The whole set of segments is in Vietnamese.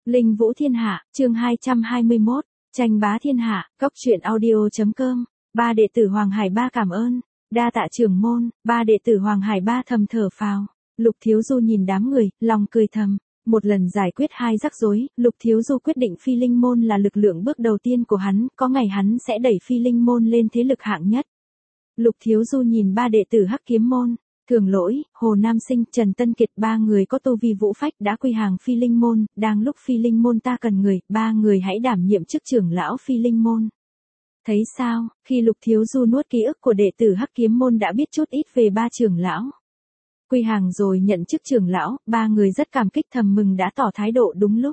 Linh Vũ Thiên Hạ, chương 221, tranh bá thiên hạ, cốc truyện audio.com, ba đệ tử Hoàng Hải Ba cảm ơn, đa tạ trưởng môn, ba đệ tử Hoàng Hải Ba thầm thở phào. Lục Thiếu Du nhìn đám người, lòng cười thầm, một lần giải quyết hai rắc rối, Lục Thiếu Du quyết định Phi Linh môn là lực lượng bước đầu tiên của hắn, có ngày hắn sẽ đẩy Phi Linh môn lên thế lực hạng nhất. Lục Thiếu Du nhìn ba đệ tử Hắc Kiếm môn, Thường Lỗi, Hồ Nam Sinh, Trần Tân Kiệt, ba người có tu vi vũ phách đã quy hàng Phi Linh môn, đang lúc Phi Linh môn ta cần người, ba người hãy đảm nhiệm chức trưởng lão Phi Linh môn. Thấy sao, khi Lục Thiếu Du nuốt ký ức của đệ tử Hắc Kiếm môn đã biết chút ít về ba trưởng lão. Quy hàng rồi nhận chức trưởng lão, ba người rất cảm kích thầm mừng đã tỏ thái độ đúng lúc.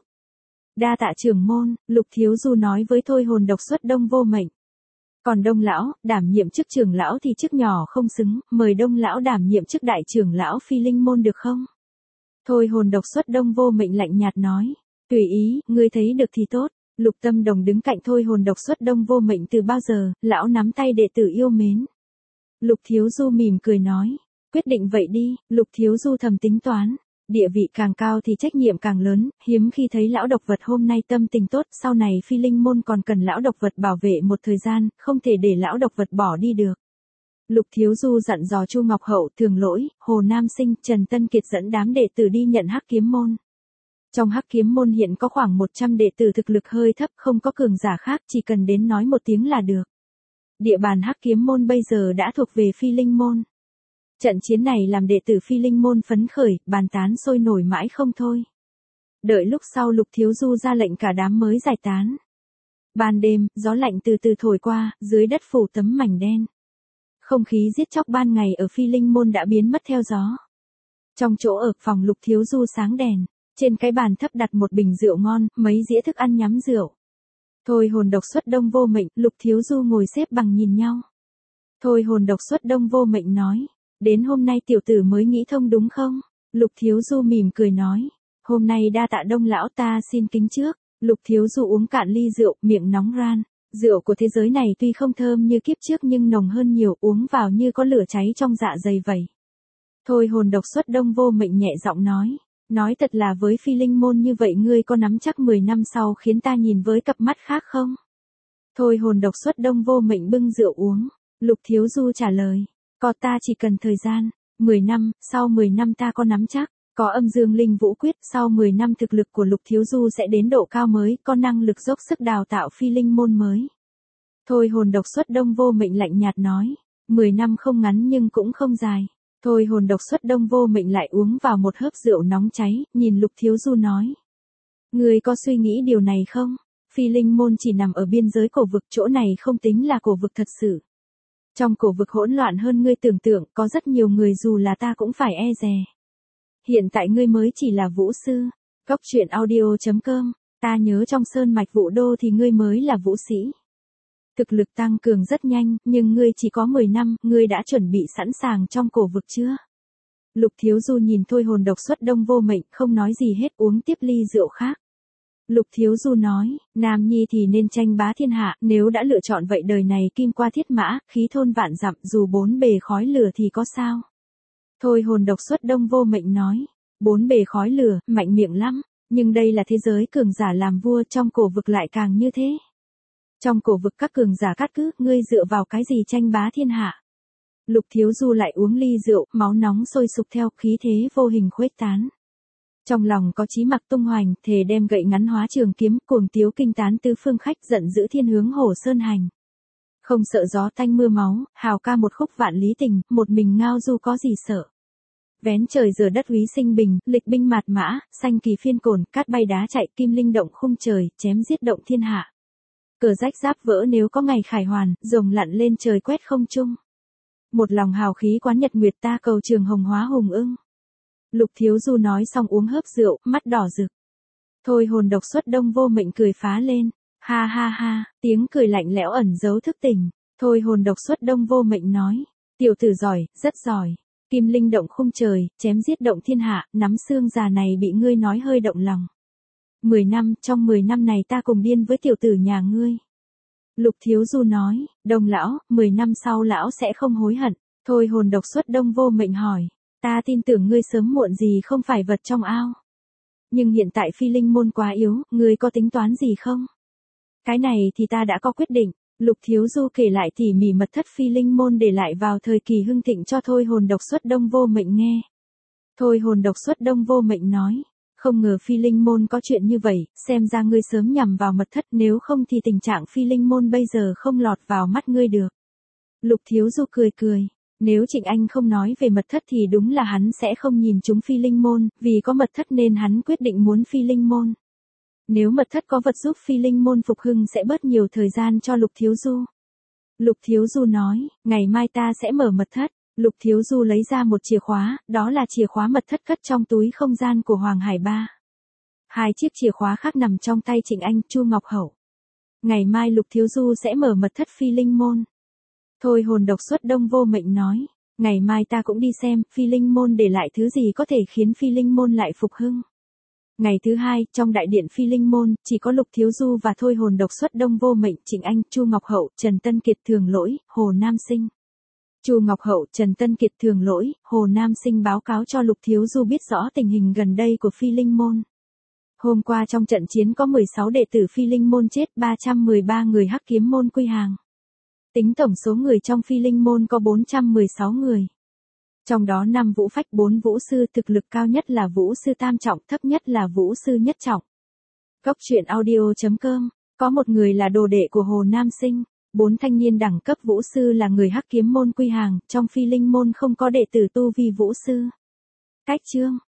Đa tạ trưởng môn, Lục Thiếu Du nói với Thôi Hồn độc xuất Đông Vô Mệnh. Còn Đông lão, đảm nhiệm chức trưởng lão thì chức nhỏ không xứng, mời Đông lão đảm nhiệm chức đại trưởng lão Phi Linh môn được không? Thôi Hồn độc xuất Đông Vô Mệnh lạnh nhạt nói, tùy ý, ngươi thấy được thì tốt. Lục Tâm Đồng đứng cạnh Thôi Hồn độc xuất Đông Vô Mệnh từ bao giờ, lão nắm tay đệ tử yêu mến. Lục Thiếu Du mỉm cười nói, quyết định vậy đi. Lục Thiếu Du thầm tính toán, địa vị càng cao thì trách nhiệm càng lớn, hiếm khi thấy lão độc vật hôm nay tâm tình tốt, sau này Phi Linh môn còn cần lão độc vật bảo vệ một thời gian, không thể để lão độc vật bỏ đi được. Lục Thiếu Du dặn dò Chu Ngọc Hậu, Thường Lỗi, Hồ Nam Sinh, Trần Tân Kiệt dẫn đám đệ tử đi nhận Hắc Kiếm môn. Trong Hắc Kiếm môn hiện có khoảng 100 đệ tử thực lực hơi thấp, không có cường giả khác, chỉ cần đến nói một tiếng là được. Địa bàn Hắc Kiếm môn bây giờ đã thuộc về Phi Linh môn. Trận chiến này làm đệ tử Phi Linh môn phấn khởi, bàn tán sôi nổi mãi không thôi. Đợi lúc sau Lục Thiếu Du ra lệnh cả đám mới giải tán. Ban đêm, gió lạnh từ từ thổi qua, dưới đất phủ tấm mảnh đen. Không khí giết chóc ban ngày ở Phi Linh môn đã biến mất theo gió. Trong chỗ ở phòng Lục Thiếu Du sáng đèn, trên cái bàn thấp đặt một bình rượu ngon, mấy dĩa thức ăn nhắm rượu. Thôi Hồn độc xuất Đông Vô Mệnh, Lục Thiếu Du ngồi xếp bằng nhìn nhau. Thôi Hồn độc xuất Đông Vô Mệnh nói, đến hôm nay tiểu tử mới nghĩ thông đúng không? Lục Thiếu Du mỉm cười nói, hôm nay đa tạ Đông lão, ta xin kính trước. Lục Thiếu Du uống cạn ly rượu, miệng nóng ran. Rượu của thế giới này tuy không thơm như kiếp trước nhưng nồng hơn nhiều, uống vào như có lửa cháy trong dạ dày vậy. Thôi Hồn độc xuất Đông Vô Mệnh nhẹ giọng nói thật là với Phi Linh môn như vậy ngươi có nắm chắc 10 năm sau khiến ta nhìn với cặp mắt khác không? Thôi Hồn độc xuất Đông Vô Mệnh bưng rượu uống. Lục Thiếu Du trả lời, có, ta chỉ cần thời gian, 10 năm, sau 10 năm ta có nắm chắc, có âm dương linh vũ quyết, sau 10 năm thực lực của Lục Thiếu Du sẽ đến độ cao mới, có năng lực dốc sức đào tạo Phi Linh môn mới. Thôi Hồn độc xuất Đông Vô Mệnh lạnh nhạt nói, 10 năm không ngắn nhưng cũng không dài. Thôi Hồn độc xuất Đông Vô Mệnh lại uống vào một hớp rượu nóng cháy, nhìn Lục Thiếu Du nói, ngươi có suy nghĩ điều này không? Phi Linh môn chỉ nằm ở biên giới cổ vực, chỗ này không tính là cổ vực thật sự. Trong cổ vực hỗn loạn hơn ngươi tưởng tượng, có rất nhiều người dù là ta cũng phải e dè. Hiện tại ngươi mới chỉ là vũ sư. Cốc truyện audio.com, ta nhớ trong sơn mạch Vũ Đô thì ngươi mới là vũ sĩ. Thực lực tăng cường rất nhanh, nhưng ngươi chỉ có 10 năm, ngươi đã chuẩn bị sẵn sàng trong cổ vực chưa? Lục Thiếu Du nhìn Thôi Hồn độc xuất Đông Vô Mệnh, không nói gì hết, uống tiếp ly rượu khác. Lục Thiếu Du nói, nam nhi thì nên tranh bá thiên hạ, nếu đã lựa chọn vậy đời này kim qua thiết mã, khí thôn vạn dặm, dù bốn bề khói lửa thì có sao? Thôi Hồn độc xuất Đông Vô Mệnh nói, bốn bề khói lửa, mạnh miệng lắm, nhưng đây là thế giới cường giả làm vua, trong cổ vực lại càng như thế. Trong cổ vực các cường giả cát cứ, ngươi dựa vào cái gì tranh bá thiên hạ? Lục Thiếu Du lại uống ly rượu, máu nóng sôi sục theo, khí thế vô hình khuếch tán. Trong lòng có chí mặc tung hoành, thề đem gậy ngắn hóa trường kiếm, cuồng tiếu kinh tán tứ phương khách, giận dữ thiên hướng Hồ Sơn hành. Không sợ gió tanh mưa máu, hào ca một khúc vạn lý tình, một mình ngao du có gì sợ. Vén trời giờ đất úy sinh bình, lịch binh mạt mã, xanh kỳ phiên cồn, cát bay đá chạy, kim linh động khung trời, chém giết động thiên hạ. Cờ rách giáp vỡ nếu có ngày khải hoàn, rồng lặn lên trời quét không trung. Một lòng hào khí quán nhật nguyệt, ta cầu trường hồng hóa hùng ưng. Lục Thiếu Du nói xong uống hớp rượu, mắt đỏ rực. Thôi Hồn độc xuất Đông Vô Mệnh cười phá lên, ha ha ha, tiếng cười lạnh lẽo ẩn giấu thức tỉnh. Thôi Hồn độc xuất Đông Vô Mệnh nói, tiểu tử giỏi, rất giỏi. Kim linh động khung trời, chém giết động thiên hạ, nắm xương già này bị ngươi nói hơi động lòng. 10 năm, trong 10 năm này ta cùng điên với tiểu tử nhà ngươi. Lục Thiếu Du nói, Đông lão, 10 năm sau lão sẽ không hối hận. Thôi Hồn độc xuất Đông Vô Mệnh hỏi, ta tin tưởng ngươi sớm muộn gì không phải vật trong ao. Nhưng hiện tại phi linh môn quá yếu, ngươi có tính toán gì không? Cái này thì ta đã có quyết định. Lục Thiếu Du kể lại tỉ mỉ mật thất phi linh môn để lại vào thời kỳ hưng thịnh cho Thôi Hồn Độc Xuất Đông Vô Mệnh nghe. Thôi Hồn Độc Xuất Đông Vô Mệnh nói, không ngờ phi linh môn có chuyện như vậy, xem ra ngươi sớm nhằm vào mật thất, nếu không thì tình trạng phi linh môn bây giờ không lọt vào mắt ngươi được. Lục Thiếu Du cười cười, nếu Trịnh Anh không nói về mật thất thì đúng là hắn sẽ không nhìn chúng phi linh môn, vì có mật thất nên hắn quyết định muốn phi linh môn. Nếu mật thất có vật giúp phi linh môn phục hưng sẽ bớt nhiều thời gian cho Lục Thiếu Du. Lục Thiếu Du nói, ngày mai ta sẽ mở mật thất. Lục Thiếu Du lấy ra một chìa khóa, đó là chìa khóa mật thất cất trong túi không gian của Hoàng Hải Ba. Hai chiếc chìa khóa khác nằm trong tay Trịnh Anh, Chu Ngọc Hậu. Ngày mai Lục Thiếu Du sẽ mở mật thất phi linh môn. Thôi Hồn Độc Xuất Đông Vô Mệnh nói, ngày mai ta cũng đi xem phi linh môn để lại thứ gì có thể khiến phi linh môn lại phục hưng. Ngày thứ hai, trong đại điện phi linh môn, chỉ có Lục Thiếu Du và Thôi Hồn Độc Xuất Đông Vô Mệnh, Trịnh Anh, Chu Ngọc Hậu, Trần Tân Kiệt Thường Lỗi, Hồ Nam Sinh. Chu Ngọc Hậu, Trần Tân Kiệt Thường Lỗi, Hồ Nam Sinh báo cáo cho Lục Thiếu Du biết rõ tình hình gần đây của phi linh môn. Hôm qua trong trận chiến có 16 đệ tử phi linh môn chết, 313 người Hắc Kiếm môn quy hàng. Tính tổng số người trong phi linh môn có 416 người. Trong đó 5 vũ phách, 4 vũ sư, thực lực cao nhất là vũ sư tam trọng, thấp nhất là vũ sư nhất trọng. Góc truyện audio.com, có một người là đồ đệ của Hồ Nam Sinh, 4 thanh niên đẳng cấp vũ sư là người Hắc Kiếm môn quy hàng, trong phi linh môn không có đệ tử tu vi vũ sư. Cách chương